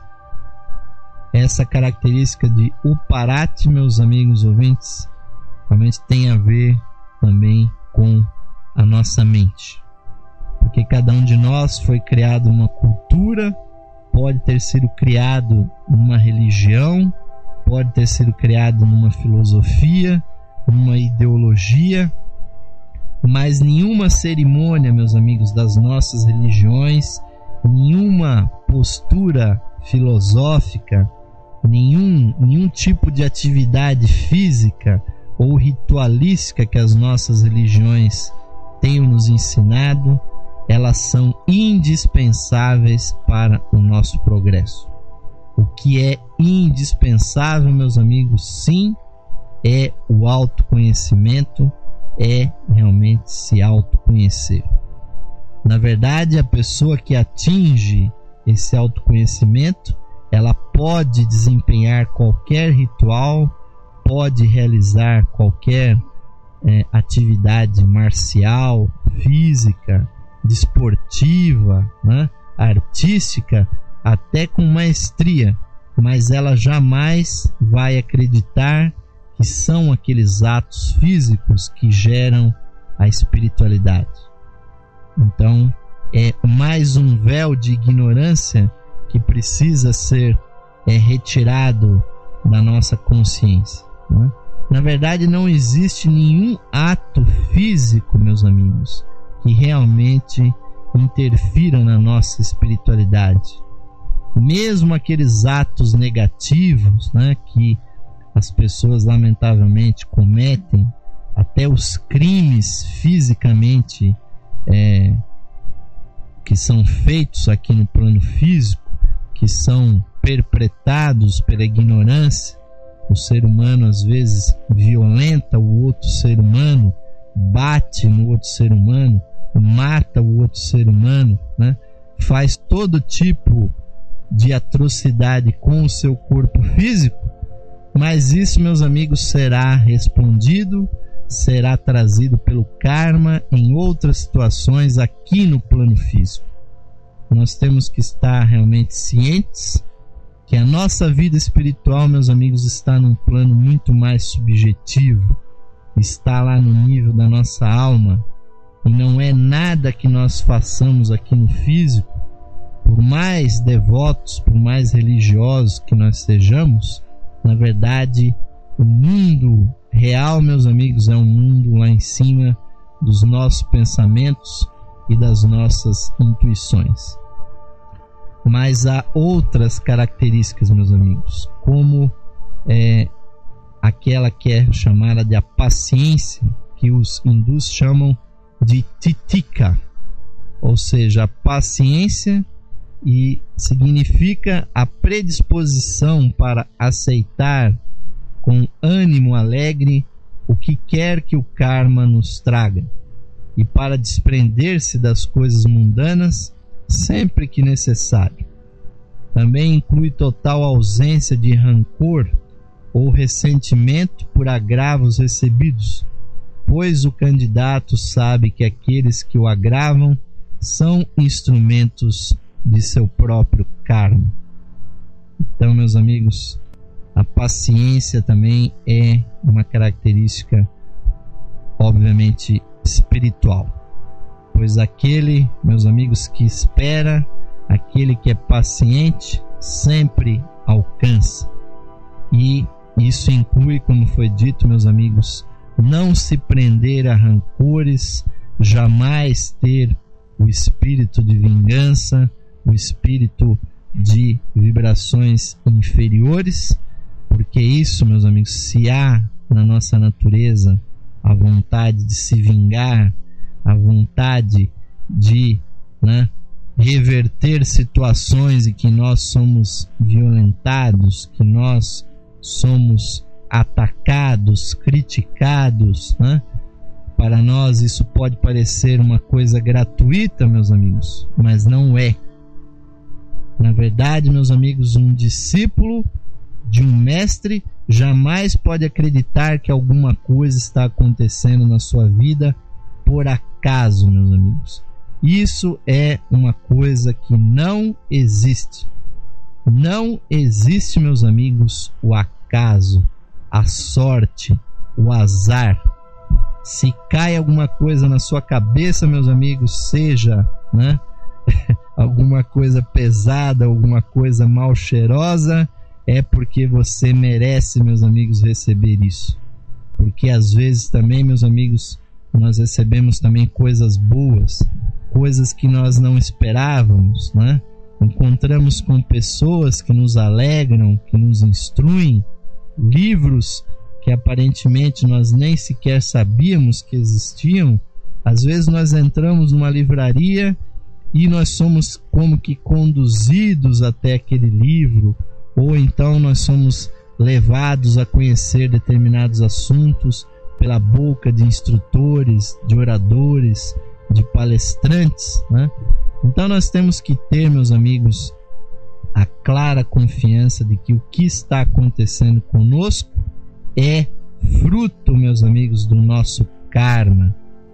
Essa característica de uparat, meus amigos ouvintes, realmente tem a ver também com a nossa mente. Porque cada um de nós foi criado numa cultura, pode ter sido criado numa religião, pode ter sido criado numa filosofia, numa ideologia, mas nenhuma cerimônia, meus amigos, das nossas religiões, nenhuma postura filosófica, nenhum, nenhum tipo de atividade física ou ritualística que as nossas religiões tenham nos ensinado, elas são indispensáveis para o nosso progresso. O que é indispensável, meus amigos, sim, é o autoconhecimento, é realmente se autoconhecer. Na verdade, a pessoa que atinge esse autoconhecimento, ela pode desempenhar qualquer ritual, pode realizar qualquer é, atividade marcial, física, desportiva, né, artística, até com maestria, mas ela jamais vai acreditar que são aqueles atos físicos que geram a espiritualidade. Então, é mais um véu de ignorância que precisa ser é, retirado da nossa consciência, né? Na verdade, não existe nenhum ato físico, meus amigos, que realmente interfiram na nossa espiritualidade. Mesmo aqueles atos negativos, né, que as pessoas lamentavelmente cometem, até os crimes fisicamente é, que são feitos aqui no plano físico, que são perpetrados pela ignorância. O ser humano às vezes violenta o outro ser humano, bate no outro ser humano, mata o outro ser humano, né? Faz todo tipo de atrocidade com o seu corpo físico, mas isso, meus amigos, será respondido, será trazido pelo karma em outras situações aqui no plano físico. Nós temos que estar realmente cientes que a nossa vida espiritual, meus amigos, está num plano muito mais subjetivo, está lá no nível da nossa alma, e não é nada que nós façamos aqui no físico, por mais devotos, por mais religiosos que nós sejamos. Na verdade, o mundo real, meus amigos, é um mundo lá em cima dos nossos pensamentos e das nossas intuições. Mas há outras características, meus amigos, como é, aquela que é chamada de a paciência, que os hindus chamam de titika, ou seja, a paciência, e significa a predisposição para aceitar com ânimo alegre o que quer que o karma nos traga, e para desprender-se das coisas mundanas sempre que necessário. Também inclui total ausência de rancor ou ressentimento por agravos recebidos, pois o candidato sabe que aqueles que o agravam são instrumentos de seu próprio karma. Então, meus amigos, a paciência também é uma característica, obviamente, espiritual. Pois aquele, meus amigos, que espera, aquele que é paciente, sempre alcança. E isso inclui, como foi dito, meus amigos, não se prender a rancores, jamais ter o espírito de vingança, o espírito de vibrações inferiores, porque isso, meus amigos, se há na nossa natureza a vontade de se vingar, a vontade de, né, reverter situações em que nós somos violentados, que nós somos atacados, criticados, né? Para nós isso pode parecer uma coisa gratuita, meus amigos, mas não é. Na verdade, meus amigos, um discípulo de um mestre jamais pode acreditar que alguma coisa está acontecendo na sua vida por acaso, meus amigos. Isso é uma coisa que não existe. Não existe, meus amigos, o acaso, a sorte, o azar. Se cai alguma coisa na sua cabeça, meus amigos, seja, né, alguma coisa pesada, alguma coisa mal cheirosa, é porque você merece, meus amigos, receber isso. Porque às vezes também, meus amigos, nós recebemos também coisas boas, coisas que nós não esperávamos, né? Encontramos com pessoas que nos alegram, que nos instruem, livros que aparentemente nós nem sequer sabíamos que existiam. Às vezes nós entramos numa livraria e nós somos como que conduzidos até aquele livro, ou então nós somos levados a conhecer determinados assuntos pela boca de instrutores, de oradores, de palestrantes, né? Então nós temos que ter, meus amigos, a clara confiança de que o que está acontecendo conosco é fruto, meus amigos, do nosso karma.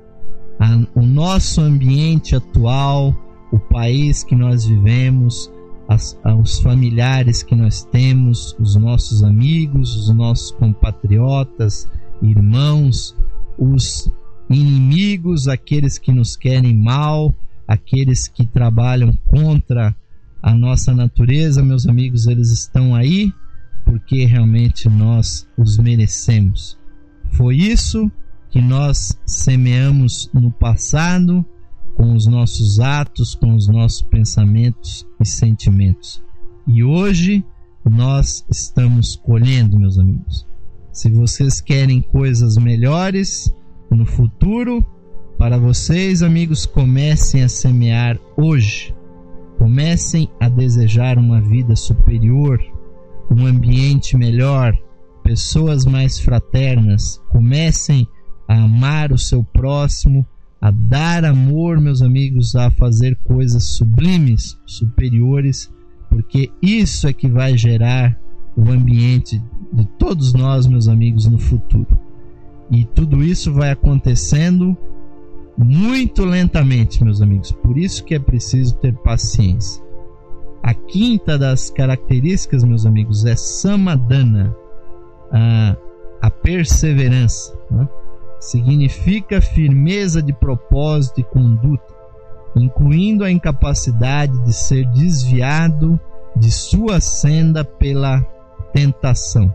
A, o nosso ambiente atual, o país que nós vivemos, as, os familiares que nós temos, os nossos amigos, os nossos compatriotas, irmãos, os inimigos, aqueles que nos querem mal, aqueles que trabalham contra a nossa natureza, meus amigos, eles estão aí porque realmente nós os merecemos. Foi isso que nós semeamos no passado, com os nossos atos, com os nossos pensamentos e sentimentos. E hoje nós estamos colhendo, meus amigos. Se vocês querem coisas melhores no futuro, para vocês, amigos, comecem a semear hoje. Comecem a desejar uma vida superior, um ambiente melhor, pessoas mais fraternas. Comecem a amar o seu próximo, a dar amor, meus amigos, a fazer coisas sublimes, superiores, porque isso é que vai gerar o ambiente de todos nós, meus amigos, no futuro. E tudo isso vai acontecendo muito lentamente, meus amigos. Por isso que é preciso ter paciência. A quinta das características, meus amigos, é samadhana, a, a perseverança, né? Significa firmeza de propósito e conduta, incluindo a incapacidade de ser desviado de sua senda pela tentação.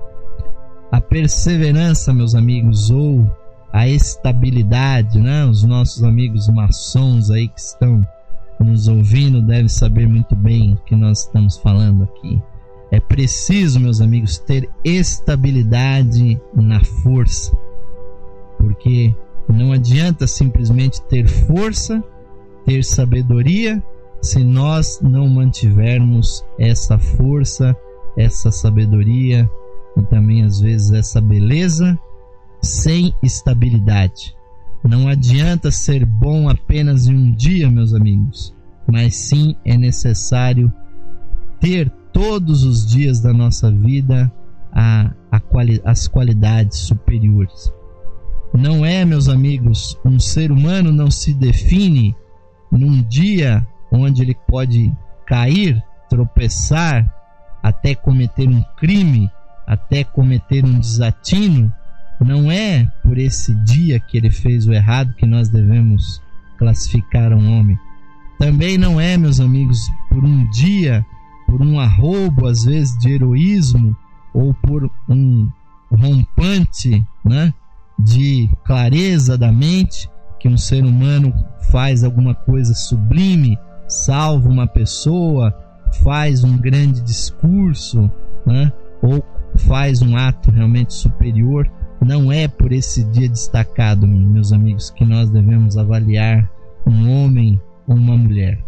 A perseverança, meus amigos, ou a estabilidade, né? Os nossos amigos maçons aí que estão nos ouvindo devem saber muito bem o que nós estamos falando aqui. É preciso, meus amigos, ter estabilidade na força, porque não adianta simplesmente ter força, ter sabedoria, se nós não mantivermos essa força, essa sabedoria e também às vezes essa beleza sem estabilidade. Não adianta ser bom apenas em um dia, meus amigos, mas sim é necessário ter todos os dias da nossa vida a, a quali, as qualidades superiores. Não é, meus amigos, um ser humano não se define num dia onde ele pode cair, tropeçar, até cometer um crime, até cometer um desatino. Não é por esse dia que ele fez o errado que nós devemos classificar um homem. Também não é, meus amigos, por um dia, por um arroubo, às vezes, de heroísmo, ou por um rompante, né, de clareza da mente, que um ser humano faz alguma coisa sublime, salva uma pessoa, faz um grande discurso, né, ou faz um ato realmente superior. Não é por esse dia destacado, meus amigos, que nós devemos avaliar um homem ou uma mulher.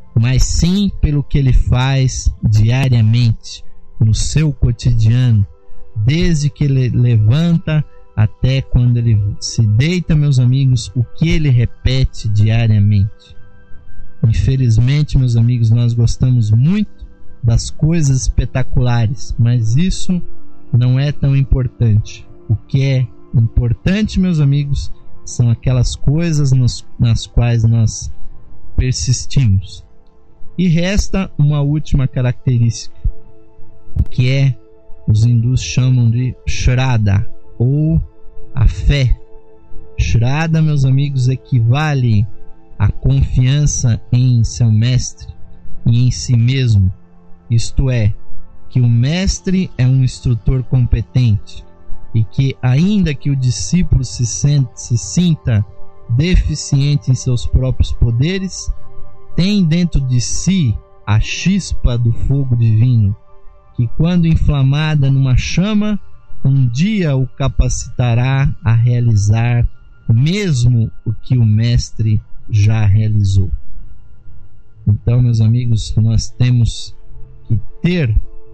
mas sim pelo que ele faz diariamente, no seu cotidiano, desde que ele levanta até quando ele se deita, meus amigos, o que ele repete diariamente. Infelizmente, meus amigos, nós gostamos muito das coisas espetaculares, mas isso não é tão importante. O que é importante, meus amigos, são aquelas coisas nas, nas quais nós persistimos. E resta uma última característica, que é, os hindus chamam de Shraddha, ou a fé. Shraddha, meus amigos, equivale à confiança em seu mestre e em si mesmo. Isto é, que o mestre é um instrutor competente e que, ainda que o discípulo se, sente, se sinta deficiente em seus próprios poderes, tem dentro de si a chispa do fogo divino, que, quando inflamada numa chama, um dia o capacitará a realizar mesmo o que o mestre já realizou. Então, meus amigos, nós temos que ter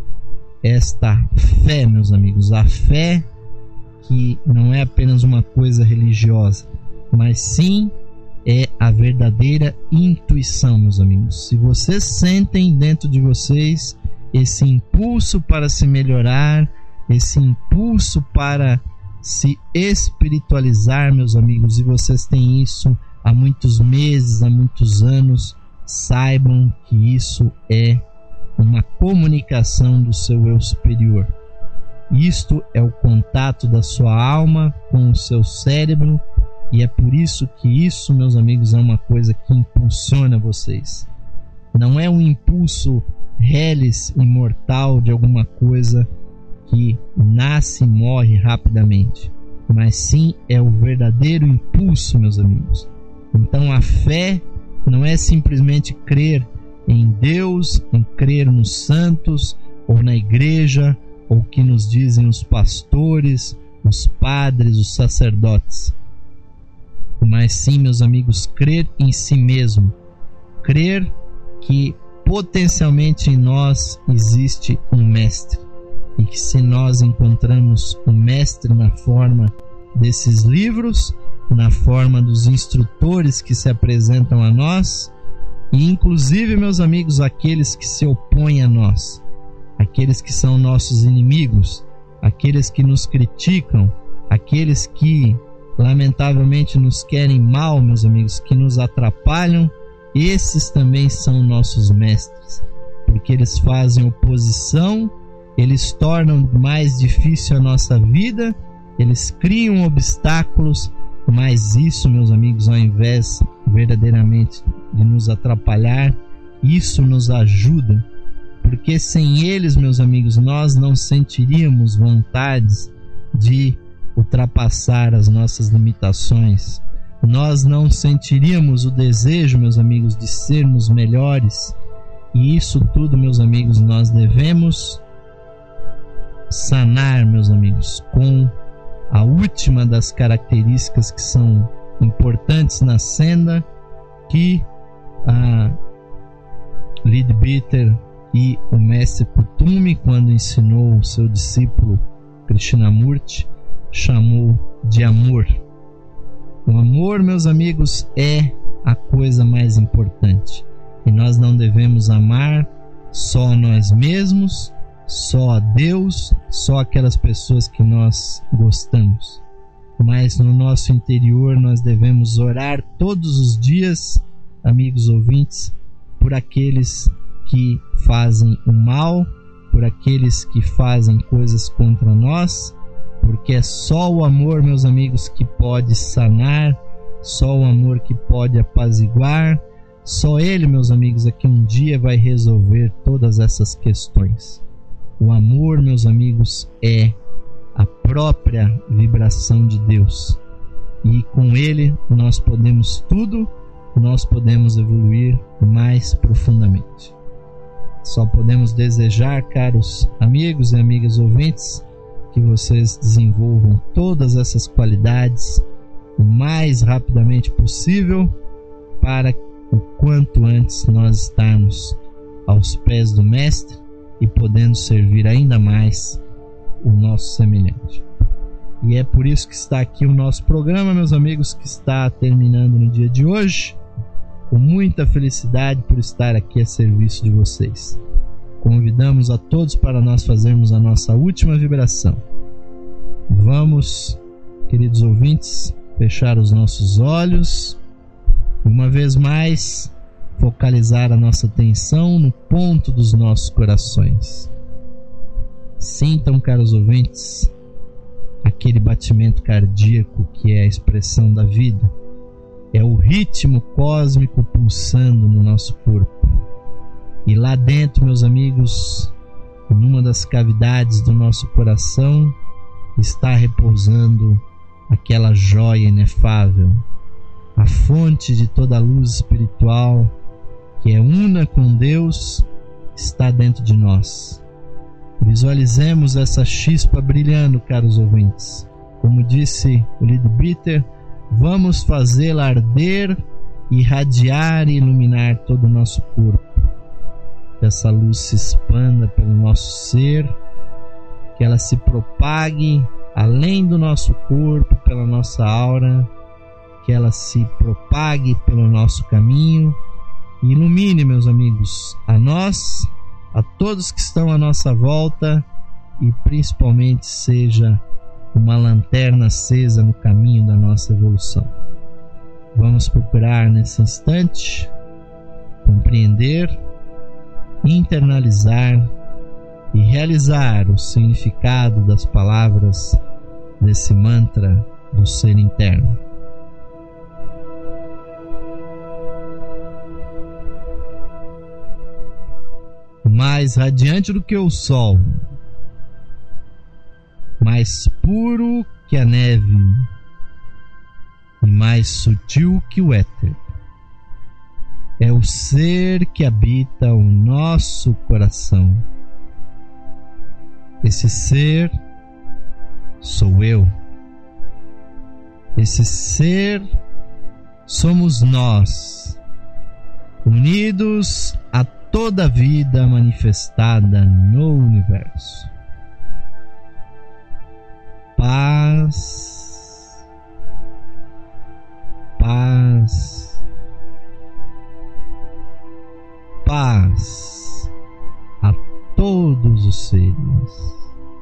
esta fé, meus amigos, a fé que não é apenas uma coisa religiosa, mas sim é a verdadeira intuição, meus amigos. Se vocês sentem dentro de vocês esse impulso para se melhorar, esse impulso para se espiritualizar, meus amigos, e vocês têm isso há muitos meses, há muitos anos, saibam que isso é uma comunicação do seu eu superior. Isto é o contato da sua alma com o seu cérebro, e é por isso que isso, meus amigos, é uma coisa que impulsiona vocês. Não é um impulso reles imortal de alguma coisa que nasce e morre rapidamente, mas sim é o verdadeiro impulso, meus amigos. Então a fé não é simplesmente crer em Deus, em crer nos santos ou na igreja, ou o que nos dizem os pastores, os padres, os sacerdotes, mas sim, meus amigos, crer em si mesmo, crer que potencialmente em nós existe um mestre, e que se nós encontramos um mestre na forma desses livros, na forma dos instrutores que se apresentam a nós, e inclusive, meus amigos, aqueles que se opõem a nós, aqueles que são nossos inimigos, aqueles que nos criticam, aqueles que lamentavelmente nos querem mal, meus amigos, que nos atrapalham, esses também são nossos mestres, porque eles fazem oposição, eles tornam mais difícil a nossa vida, eles criam obstáculos, mas isso, meus amigos, ao invés verdadeiramente de nos atrapalhar, isso nos ajuda, porque sem eles, meus amigos, nós não sentiríamos vontades de ultrapassar as nossas limitações, nós não sentiríamos o desejo, meus amigos, de sermos melhores, e isso tudo, meus amigos, nós devemos sanar, meus amigos, com a última das características que são importantes na senda, que a Leadbeater e o mestre Kuthumi, quando ensinou o seu discípulo Krishnamurti, chamou de amor. O amor, meus amigos, é a coisa mais importante, e nós não devemos amar só a nós mesmos, só a Deus, só aquelas pessoas que nós gostamos, mas no nosso interior nós devemos orar todos os dias, amigos ouvintes, por aqueles que fazem o mal, por aqueles que fazem coisas contra nós, porque é só o amor, meus amigos, que pode sanar, só o amor que pode apaziguar, só ele, meus amigos, é que um dia vai resolver todas essas questões. O amor, meus amigos, é a própria vibração de Deus, e com ele nós podemos tudo, nós podemos evoluir mais profundamente. Só podemos desejar, caros amigos e amigas ouvintes, que vocês desenvolvam todas essas qualidades o mais rapidamente possível, para o quanto antes nós estarmos aos pés do Mestre e podendo servir ainda mais o nosso semelhante. E é por isso que está aqui o nosso programa, meus amigos, que está terminando no dia de hoje, com muita felicidade por estar aqui a serviço de vocês. Convidamos a todos para nós fazermos a nossa última vibração. Vamos, queridos ouvintes, fechar os nossos olhos e uma vez mais focalizar a nossa atenção no ponto dos nossos corações. Sintam, caros ouvintes, aquele batimento cardíaco que é a expressão da vida. É o ritmo cósmico pulsando no nosso corpo. E lá dentro, meus amigos, numa das cavidades do nosso coração, está repousando aquela joia inefável, a fonte de toda a luz espiritual, que é una com Deus, está dentro de nós. Visualizemos essa chispa brilhando, caros ouvintes. Como disse o Leadbeater, vamos fazê-la arder, irradiar e iluminar todo o nosso corpo. Que essa luz se expanda pelo nosso ser, que ela se propague além do nosso corpo, pela nossa aura, que ela se propague pelo nosso caminho e ilumine, meus amigos, a nós, a todos que estão à nossa volta e principalmente seja uma lanterna acesa no caminho da nossa evolução. Vamos procurar nesse instante compreender, internalizar e realizar o significado das palavras desse mantra do ser interno. Mais radiante do que o sol, mais puro que a neve e mais sutil que o éter, é o ser que habita o nosso coração. Esse ser sou eu. Esse ser somos nós, unidos a toda a vida manifestada no universo. Paz, paz, paz a todos os seres.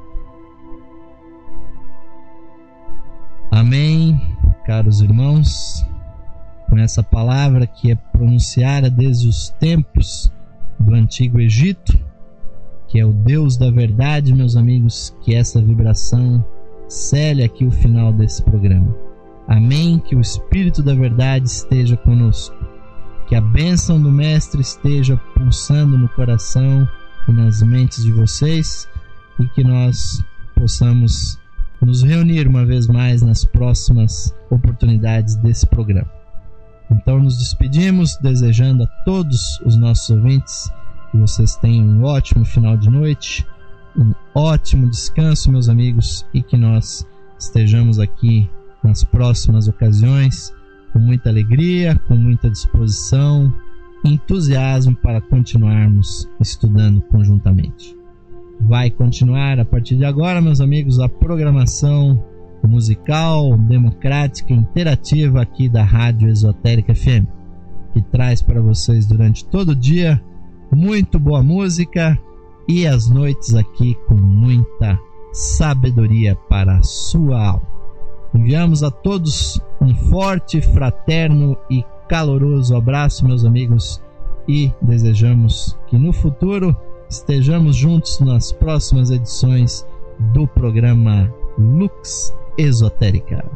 Amém, caros irmãos. Com essa palavra que é pronunciada desde os tempos do Antigo Egito, que é o Deus da verdade, meus amigos, que essa vibração cele aqui o final desse programa. Amém, que o Espírito da verdade esteja conosco, que a bênção do Mestre esteja pulsando no coração e nas mentes de vocês e que nós possamos nos reunir uma vez mais nas próximas oportunidades desse programa. Então nos despedimos desejando a todos os nossos ouvintes que vocês tenham um ótimo final de noite, um ótimo descanso, meus amigos, e que nós estejamos aqui nas próximas ocasiões com muita alegria, com muita disposição, entusiasmo para continuarmos estudando conjuntamente. Vai continuar a partir de agora, meus amigos, a programação musical, democrática e interativa aqui da Rádio Esotérica F M, que traz para vocês durante todo o dia muito boa música e as noites aqui com muita sabedoria para a sua alma. Enviamos a todos um forte, fraterno e caloroso abraço, meus amigos, e desejamos que no futuro estejamos juntos nas próximas edições do programa Lux Esotérica.